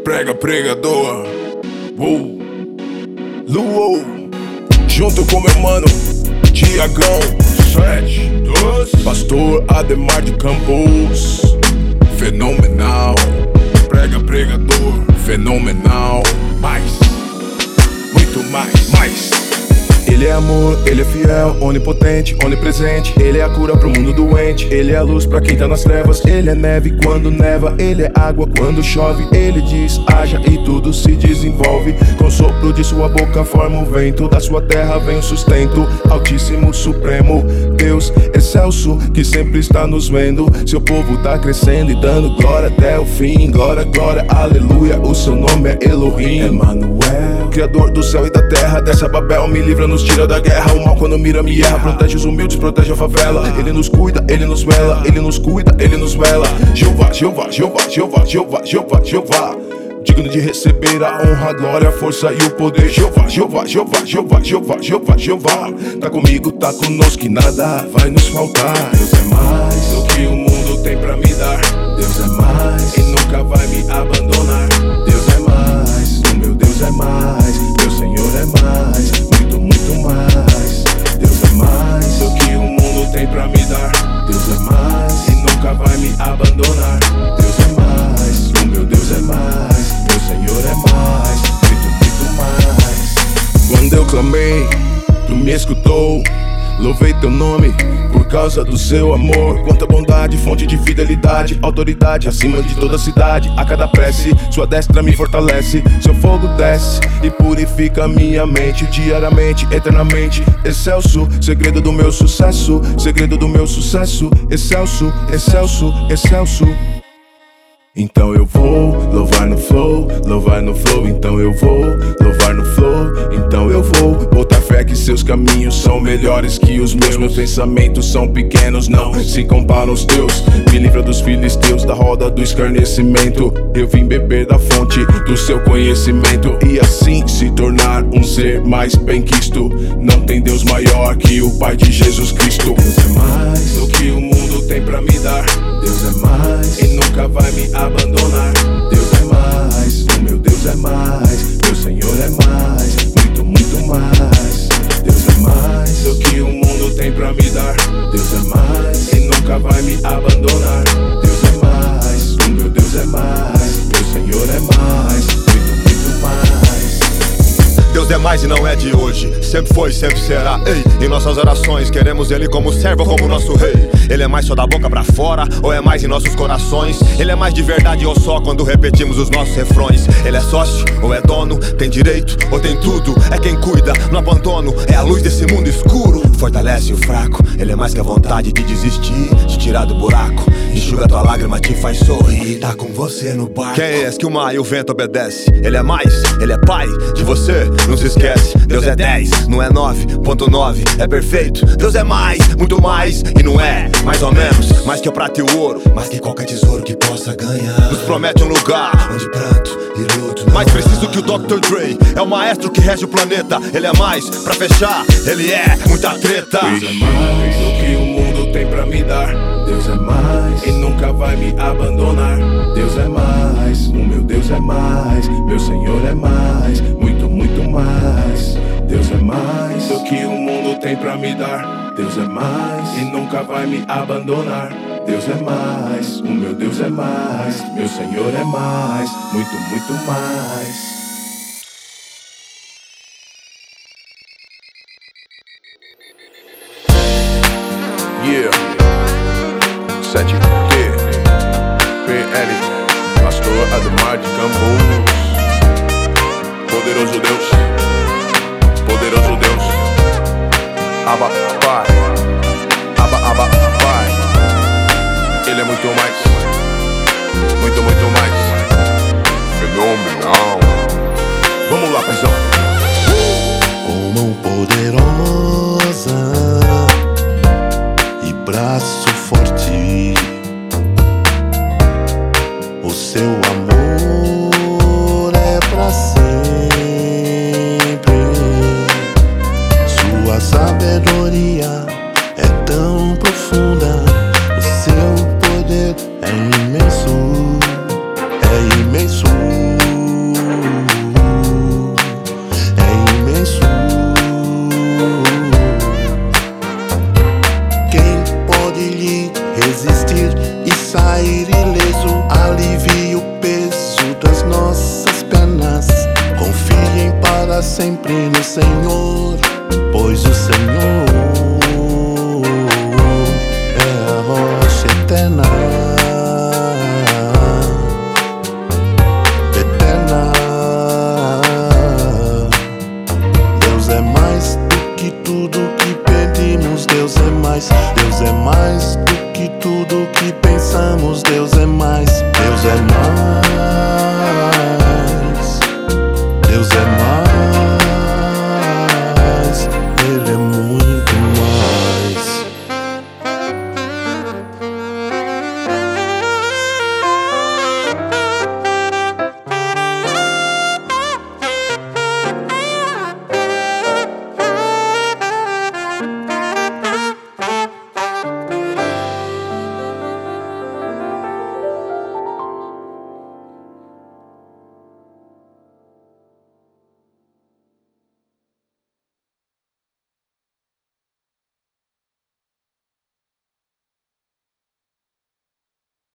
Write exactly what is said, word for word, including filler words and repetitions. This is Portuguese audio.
prega, pregador. Uou. Luou. Junto com meu mano Tiagão, sete, dois. Pastor Ademar de Campos. Fenomenal. Prega, pregador. Fenomenal. Mais. Muito mais, mais. Ele é amor, ele é fiel, onipotente, onipresente. Ele é a cura pro mundo doente. Ele é a luz pra quem tá nas trevas. Ele é neve quando neva, ele é água quando chove. Ele diz, haja e tudo se desenvolve. Com o sopro de sua boca forma o vento. Da sua terra vem o sustento. Altíssimo, supremo, Deus excelso, que sempre está nos vendo. Seu povo tá crescendo e dando glória até o fim. Glória, glória, aleluia, o seu nome é Elohim. Emmanuel, Criador do céu e da terra. Dessa Babel, me livra, nos tira da guerra. O mal quando mira me erra. Protege os humildes, protege a favela. Ele nos cuida, ele nos vela. Ele nos cuida, ele nos vela. Jeová, Jeová, Jeová, Jeová, Jeová, Jeová, Jeová. Digno de receber a honra, a glória, a força e o poder. Jeová, Jeová, Jeová, Jeová, Jeová, Jeová, Jeová. Tá comigo, tá conosco e nada vai nos faltar. Deus é mais do que o mundo tem pra me dar. Deus é mais e nunca vai me abandonar. Deus é mais, o meu Deus é mais. Meu Senhor é mais, muito, muito mais. Deus é mais do que o mundo tem pra me dar. Deus é mais e nunca vai me abandonar. Deus é mais, o meu Deus é mais. Meu Senhor é mais, muito, muito mais. Quando eu clamei, tu me escutou. Louvei teu nome por causa do seu amor. Quanta bondade, fonte de fidelidade, autoridade acima de toda a cidade. A cada prece, sua destra me fortalece. Seu fogo desce e purifica minha mente. Diariamente, eternamente, excelso. Segredo do meu sucesso, segredo do meu sucesso. Excelso, excelso, excelso. Então eu vou louvar no flow, louvar no flow. Então eu vou louvar no flow. Então eu vou botar fé que seus caminhos são melhores que os meus. Meus pensamentos são pequenos, não se comparam aos teus. Me livra dos filisteus, da roda do escarnecimento. Eu vim beber da fonte do seu conhecimento e assim se tornar um ser mais bem-quisto. Não tem Deus maior que o Pai de Jesus Cristo. Deus é mais do que o mundo tem pra me dar. Deus é mais e nunca vai me abandonar. Deus é mais, o meu Deus é mais. Meu Senhor é mais, muito, muito mais. Deus é mais do que o mundo tem pra me dar. Deus é mais e nunca vai me abandonar. Deus é mais, o meu Deus é mais. Meu Senhor é mais, muito, muito mais. Deus é mais e não é de hoje, sempre foi, sempre será. Ei, em nossas orações queremos Ele como servo, como nosso rei. Ele é mais só da boca pra fora, ou é mais em nossos corações? Ele é mais de verdade ou só quando repetimos os nossos refrões? Ele é sócio ou é dono? Tem direito ou tem tudo? É quem cuida no abandono, é a luz desse mundo escuro. Fortalece o fraco, Ele é mais que a vontade de desistir, de tirar do buraco. Enxuga tua lágrima, te faz sorrir, tá com você no barco. Quem é esse que o mar e o vento obedece? Ele é mais, Ele é pai de você, não se esquece. Deus é dez, não é nove ponto nove, é perfeito. Deus é mais, muito mais, e não é mais ou menos, mais que o prata e o ouro, mais que qualquer tesouro que possa ganhar. Nos promete um lugar onde pranto e luto não mais preciso que o doutor Dre, é o maestro que rege o planeta. Ele é mais, pra fechar, ele é muita treta. Deus é mais do que o mundo tem pra me dar. Deus é mais e nunca vai me abandonar. Deus é mais, o meu Deus é mais. Meu Senhor é mais, muito, muito mais. Deus é mais do que o mundo tem pra me dar. Deus é mais e nunca vai me abandonar. Deus é mais, o meu Deus é mais. Meu Senhor é mais, muito, muito mais. Yeah, sete D, P L, Pastor Ademar de Campos. Poderoso Deus, poderoso Deus. Abba, Pai, Abba, Abba, Pai. Ele é muito mais, muito, muito mais. Fenomenal. Vamos lá, paizão. Com mão poderosa e braço forte, o seu amor é pra sempre. Sua sabedoria é tão profunda, o seu poder é imenso, é imenso. Deus é mais.